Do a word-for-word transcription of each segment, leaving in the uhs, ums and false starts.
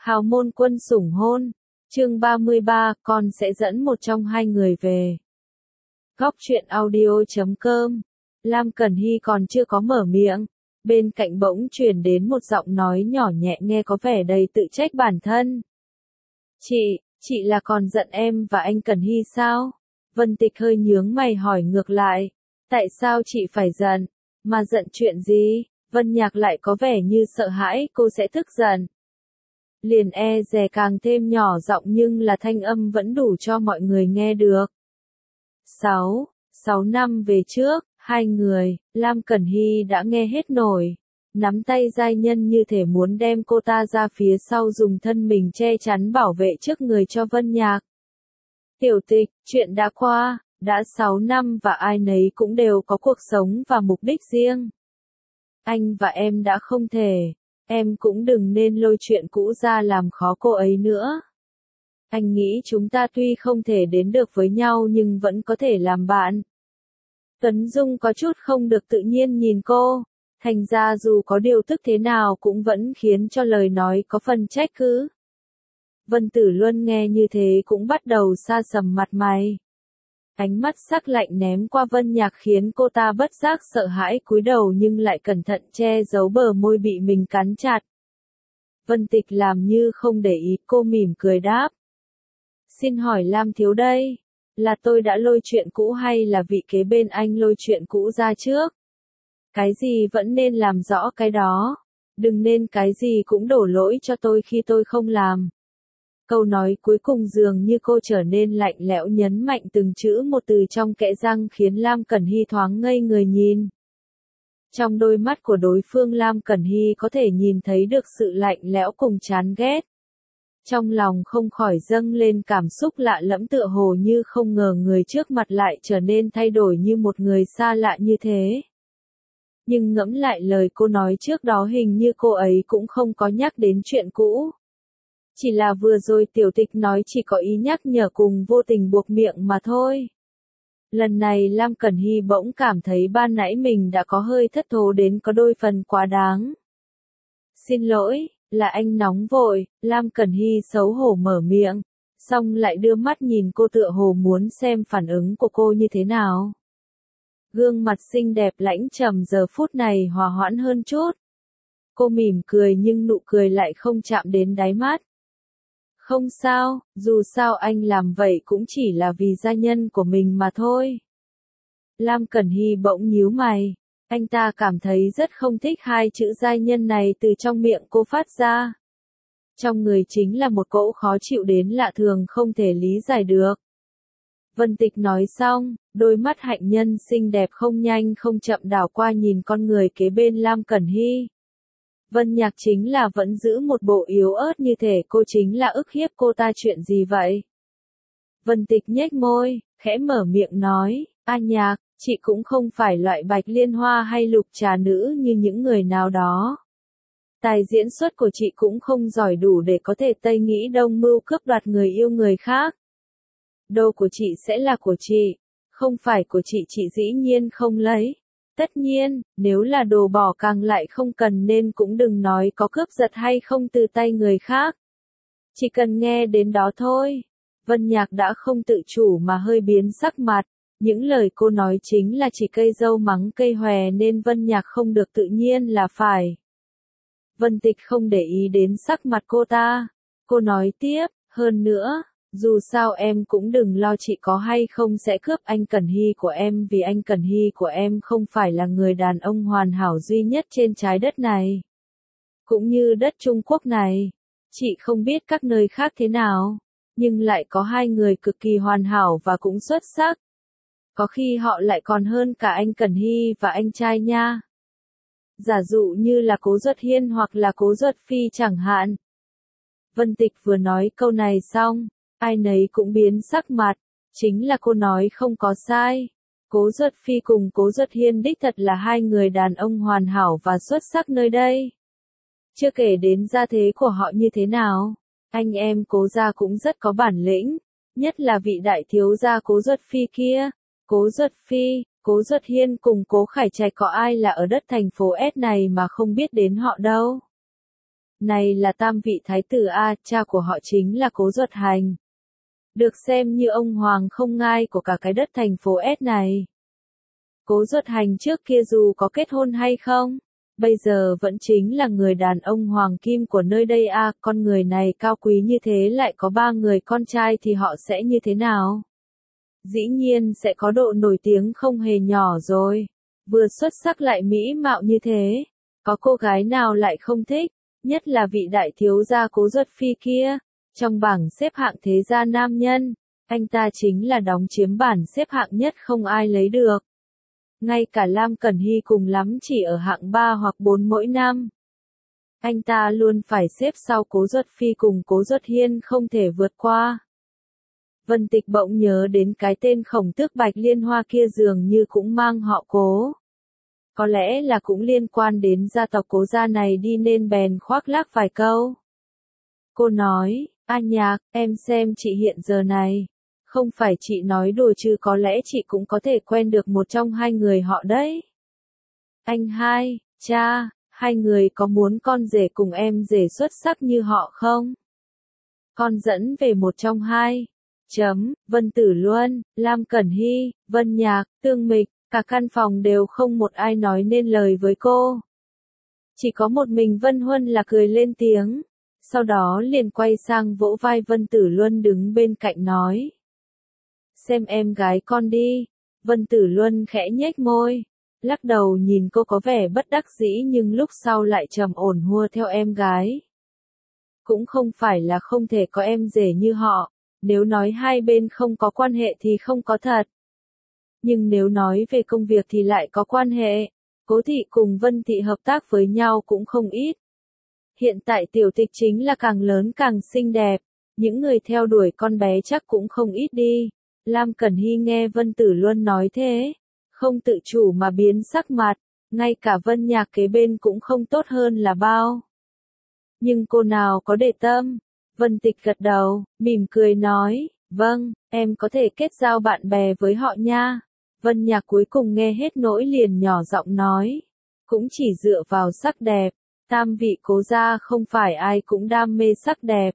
Hào môn quân sủng hôn. Chương ba mươi ba, con sẽ dẫn một trong hai người về. Góc truyện audio chấm com. Lam Cẩn Hy còn chưa có mở miệng, bên cạnh bỗng truyền đến một giọng nói nhỏ nhẹ nghe có vẻ đầy tự trách bản thân. Chị, chị là còn giận em và anh Cẩn Hy sao? Vân Tịch hơi nhướng mày hỏi ngược lại. Tại sao chị phải giận? Mà giận chuyện gì? Vân Nhạc lại có vẻ như sợ hãi cô sẽ tức giận. Liền e dè càng thêm nhỏ giọng nhưng là thanh âm vẫn đủ cho mọi người nghe được. Sáu, sáu năm về trước, hai người, Lam Cẩn Hy đã nghe hết nổi. Nắm tay giai nhân như thể muốn đem cô ta ra phía sau dùng thân mình che chắn bảo vệ trước người cho Vân Nhạc. Tiểu Tịch, chuyện đã qua, đã sáu năm và ai nấy cũng đều có cuộc sống và mục đích riêng. Anh và em đã không thể, em cũng đừng nên lôi chuyện cũ ra làm khó cô ấy nữa. Anh nghĩ chúng ta tuy không thể đến được với nhau nhưng vẫn có thể làm bạn. Tuấn Dung có chút không được tự nhiên nhìn cô, thành ra dù có điều tức thế nào cũng vẫn khiến cho lời nói có phần trách cứ. Vân Tử Luân nghe như thế cũng bắt đầu sa sầm mặt mày. Ánh mắt sắc lạnh ném qua Vân Nhạc khiến cô ta bất giác sợ hãi cúi đầu nhưng lại cẩn thận che giấu bờ môi bị mình cắn chặt. Vân Tịch làm như không để ý, cô mỉm cười đáp. Xin hỏi Lam thiếu đây, là tôi đã lôi chuyện cũ hay là vị kế bên anh lôi chuyện cũ ra trước? Cái gì vẫn nên làm rõ cái đó, đừng nên cái gì cũng đổ lỗi cho tôi khi tôi không làm. Câu nói cuối cùng dường như cô trở nên lạnh lẽo nhấn mạnh từng chữ một từ trong kẽ răng khiến Lam Cẩn Hy thoáng ngây người nhìn. Trong đôi mắt của đối phương Lam Cẩn Hy có thể nhìn thấy được sự lạnh lẽo cùng chán ghét. Trong lòng không khỏi dâng lên cảm xúc lạ lẫm tựa hồ như không ngờ người trước mặt lại trở nên thay đổi như một người xa lạ như thế. Nhưng ngẫm lại lời cô nói trước đó hình như cô ấy cũng không có nhắc đến chuyện cũ. Chỉ là vừa rồi Tiểu Tịch nói chỉ có ý nhắc nhở cùng vô tình buộc miệng mà thôi. Lần này Lam Cẩn Hy bỗng cảm thấy ban nãy mình đã có hơi thất thố đến có đôi phần quá đáng. Xin lỗi, là anh nóng vội, Lam Cẩn Hy xấu hổ mở miệng, xong lại đưa mắt nhìn cô tựa hồ muốn xem phản ứng của cô như thế nào. Gương mặt xinh đẹp lãnh trầm giờ phút này hòa hoãn hơn chút. Cô mỉm cười nhưng nụ cười lại không chạm đến đáy mắt. Không sao, dù sao anh làm vậy cũng chỉ là vì gia nhân của mình mà thôi. Lam Cẩn Hy bỗng nhíu mày, anh ta cảm thấy rất không thích hai chữ gia nhân này từ trong miệng cô phát ra. Trong người chính là một cỗ khó chịu đến lạ thường không thể lý giải được. Vân Tịch nói xong, đôi mắt hạnh nhân xinh đẹp không nhanh không chậm đảo qua nhìn con người kế bên Lam Cẩn Hy. Vân Nhạc chính là vẫn giữ một bộ yếu ớt như thể cô chính là ức hiếp cô ta chuyện gì vậy. Vân Tịch nhếch môi, khẽ mở miệng nói, A Nhạc, chị cũng không phải loại bạch liên hoa hay lục trà nữ như những người nào đó. Tài diễn xuất của chị cũng không giỏi đủ để có thể tây nghĩ đông mưu cướp đoạt người yêu người khác. Đồ của chị sẽ là của chị, không phải của chị chị dĩ nhiên không lấy. Tất nhiên, nếu là đồ bỏ càng lại không cần nên cũng đừng nói có cướp giật hay không từ tay người khác. Chỉ cần nghe đến đó thôi. Vân Nhạc đã không tự chủ mà hơi biến sắc mặt. Những lời cô nói chính là chỉ cây dâu mắng cây hòe nên Vân Nhạc không được tự nhiên là phải. Vân Tịch không để ý đến sắc mặt cô ta. Cô nói tiếp, hơn nữa. Dù sao em cũng đừng lo chị có hay không sẽ cướp anh Cẩn Hy của em vì anh Cẩn Hy của em không phải là người đàn ông hoàn hảo duy nhất trên trái đất này. Cũng như đất Trung Quốc này. Chị không biết các nơi khác thế nào, nhưng lại có hai người cực kỳ hoàn hảo và cũng xuất sắc. Có khi họ lại còn hơn cả anh Cẩn Hy và anh trai nha. Giả dụ như là Cố Duật Hiên hoặc là Cố Duật Phi chẳng hạn. Vân Tịch vừa nói câu này xong. Ai nấy cũng biến sắc mặt, chính là cô nói không có sai. Cố Duật Phi cùng Cố Duật Hiên đích thật là hai người đàn ông hoàn hảo và xuất sắc nơi đây. Chưa kể đến gia thế của họ như thế nào, anh em Cố gia cũng rất có bản lĩnh, nhất là vị đại thiếu gia Cố Duật Phi kia. Cố Duật Phi, Cố Duật Hiên cùng Cố Khải Trạch có ai là ở đất thành phố S này mà không biết đến họ đâu. Này là tam vị thái tử A, cha của họ chính là Cố Duật Hành. Được xem như ông hoàng không ngai của cả cái đất thành phố S này. Cố Duật Hành trước kia dù có kết hôn hay không, bây giờ vẫn chính là người đàn ông hoàng kim của nơi đây a, con người này cao quý như thế lại có ba người con trai thì họ sẽ như thế nào? Dĩ nhiên sẽ có độ nổi tiếng không hề nhỏ rồi. Vừa xuất sắc lại mỹ mạo như thế, có cô gái nào lại không thích, nhất là vị đại thiếu gia Cố Duật Phi kia, trong bảng xếp hạng thế gia nam nhân, anh ta chính là đóng chiếm bảng xếp hạng nhất không ai lấy được. Ngay cả Lam Cẩn Hy cùng lắm chỉ ở hạng ba hoặc bốn mỗi năm. Anh ta luôn phải xếp sau Cố Duật Phi cùng Cố Duật Hiên không thể vượt qua. Vân Tịch bỗng nhớ đến cái tên khổng tước Bạch Liên Hoa kia dường như cũng mang họ Cố. Có lẽ là cũng liên quan đến gia tộc Cố gia này đi nên bèn khoác lác vài câu. Cô nói, A Nhạc, em xem chị hiện giờ này. Không phải chị nói đùa chứ có lẽ chị cũng có thể quen được một trong hai người họ đấy. Anh hai, cha, hai người có muốn con rể cùng em rể xuất sắc như họ không? Con dẫn về một trong hai. Chấm, Vân Tử Luân, Lam Cẩn Hy, Vân Nhạc, Tương Mịch, cả căn phòng đều không một ai nói nên lời với cô. Chỉ có một mình Vân Huân là cười lên tiếng. Sau đó liền quay sang vỗ vai Vân Tử Luân đứng bên cạnh nói. Xem em gái con đi. Vân Tử Luân khẽ nhếch môi, lắc đầu nhìn cô có vẻ bất đắc dĩ nhưng lúc sau lại trầm ổn hua theo em gái. Cũng không phải là không thể có em rể như họ, nếu nói hai bên không có quan hệ thì không có thật. Nhưng nếu nói về công việc thì lại có quan hệ, Cố Thị cùng Vân Thị hợp tác với nhau cũng không ít. Hiện tại Tiểu Tịch chính là càng lớn càng xinh đẹp, những người theo đuổi con bé chắc cũng không ít đi. Lam Cẩn Hy nghe Vân Tử Luân nói thế, không tự chủ mà biến sắc mặt, ngay cả Vân Nhạc kế bên cũng không tốt hơn là bao. Nhưng cô nào có để tâm, Vân Tịch gật đầu, mỉm cười nói, vâng, em có thể kết giao bạn bè với họ nha. Vân Nhạc cuối cùng nghe hết nỗi liền nhỏ giọng nói, cũng chỉ dựa vào sắc đẹp, tam vị Cố gia không phải ai cũng đam mê sắc đẹp.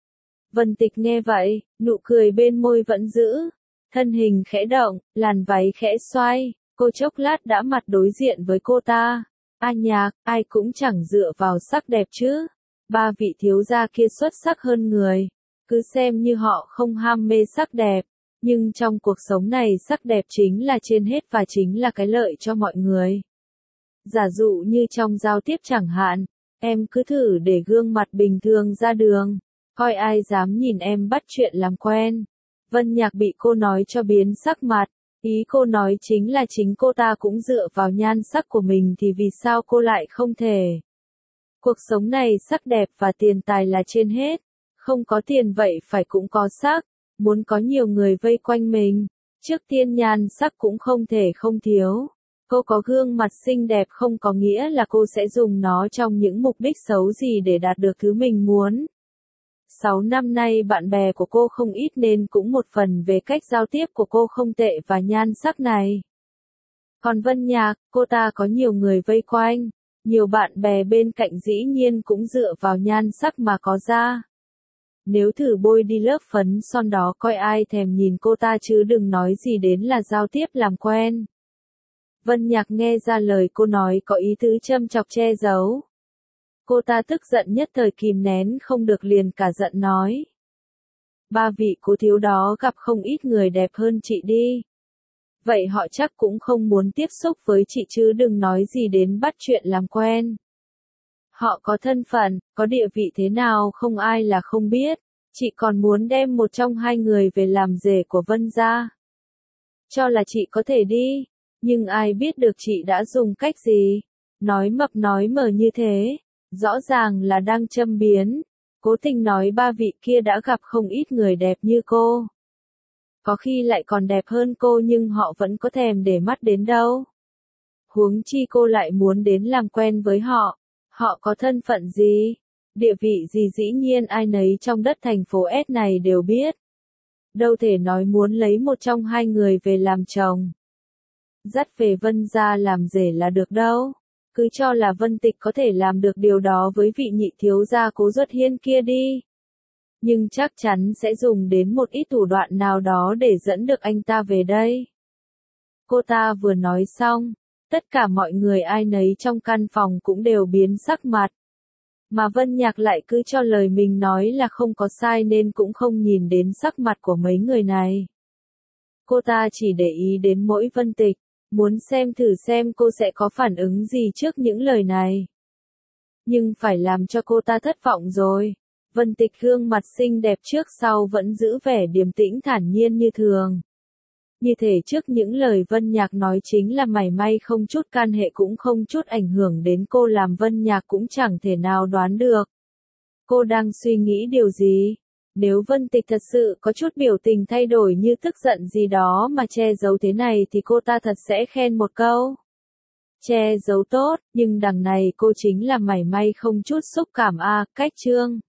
Vân Tịch nghe vậy, nụ cười bên môi vẫn giữ, thân hình khẽ động, làn váy khẽ xoay, cô chốc lát đã mặt đối diện với cô ta. A Nhạc, ai cũng chẳng dựa vào sắc đẹp chứ. Ba vị thiếu gia kia xuất sắc hơn người, cứ xem như họ không ham mê sắc đẹp, nhưng trong cuộc sống này sắc đẹp chính là trên hết và chính là cái lợi cho mọi người. Giả dụ như trong giao tiếp chẳng hạn, em cứ thử để gương mặt bình thường ra đường, coi ai dám nhìn em bắt chuyện làm quen. Vân Nhạc bị cô nói cho biến sắc mặt, ý cô nói chính là chính cô ta cũng dựa vào nhan sắc của mình thì vì sao cô lại không thể. Cuộc sống này sắc đẹp và tiền tài là trên hết, không có tiền vậy phải cũng có sắc, muốn có nhiều người vây quanh mình, trước tiên nhan sắc cũng không thể không thiếu. Cô có gương mặt xinh đẹp không có nghĩa là cô sẽ dùng nó trong những mục đích xấu gì để đạt được thứ mình muốn. Sáu năm nay bạn bè của cô không ít nên cũng một phần về cách giao tiếp của cô không tệ và nhan sắc này. Còn Vân Nhạc, cô ta có nhiều người vây quanh, nhiều bạn bè bên cạnh dĩ nhiên cũng dựa vào nhan sắc mà có ra. Nếu thử bôi đi lớp phấn son đó coi ai thèm nhìn cô ta chứ đừng nói gì đến là giao tiếp làm quen. Vân Nhạc nghe ra lời cô nói có ý tứ châm chọc che giấu. Cô ta tức giận nhất thời kìm nén không được liền cả giận nói. Ba vị Cố thiếu đó gặp không ít người đẹp hơn chị đi. Vậy họ chắc cũng không muốn tiếp xúc với chị chứ đừng nói gì đến bắt chuyện làm quen. Họ có thân phận, có địa vị thế nào không ai là không biết. Chị còn muốn đem một trong hai người về làm rể của Vân gia. Cho là chị có thể đi, nhưng ai biết được chị đã dùng cách gì. Nói mập nói mờ như thế, rõ ràng là đang châm biếm. Cố Tình nói ba vị kia đã gặp không ít người đẹp như cô. Có khi lại còn đẹp hơn cô nhưng họ vẫn có thèm để mắt đến đâu. Huống chi cô lại muốn đến làm quen với họ. Họ có thân phận gì? Địa vị gì dĩ nhiên ai nấy trong đất thành phố S này đều biết. Đâu thể nói muốn lấy một trong hai người về làm chồng. Dắt về Vân gia làm rể là được đâu. cứ cho là Vân Tịch có thể làm được điều đó với vị nhị thiếu gia Cố Duất Hiên kia đi. Nhưng chắc chắn sẽ dùng đến một ít thủ đoạn nào đó để dẫn được anh ta về đây. Cô ta vừa nói xong, tất cả mọi người ai nấy trong căn phòng cũng đều biến sắc mặt. Mà Vân Nhạc lại cứ cho lời mình nói là không có sai nên cũng không nhìn đến sắc mặt của mấy người này. Cô ta chỉ để ý đến mỗi Vân Tịch, muốn xem thử xem cô sẽ có phản ứng gì trước những lời này. Nhưng phải làm cho cô ta thất vọng rồi. Vân Tịch gương mặt xinh đẹp trước sau vẫn giữ vẻ điềm tĩnh thản nhiên như thường. Như thể trước những lời Vân Nhạc nói chính là mảy may không chút can hệ cũng không chút ảnh hưởng đến cô, làm Vân Nhạc cũng chẳng thể nào đoán được. Cô đang suy nghĩ điều gì? Nếu Vân Tịch thật sự có chút biểu tình thay đổi như tức giận gì đó mà che giấu thế này thì cô ta thật sẽ khen một câu. Che giấu tốt, nhưng đằng này cô chính là mảy may không chút xúc cảm a, cách trương.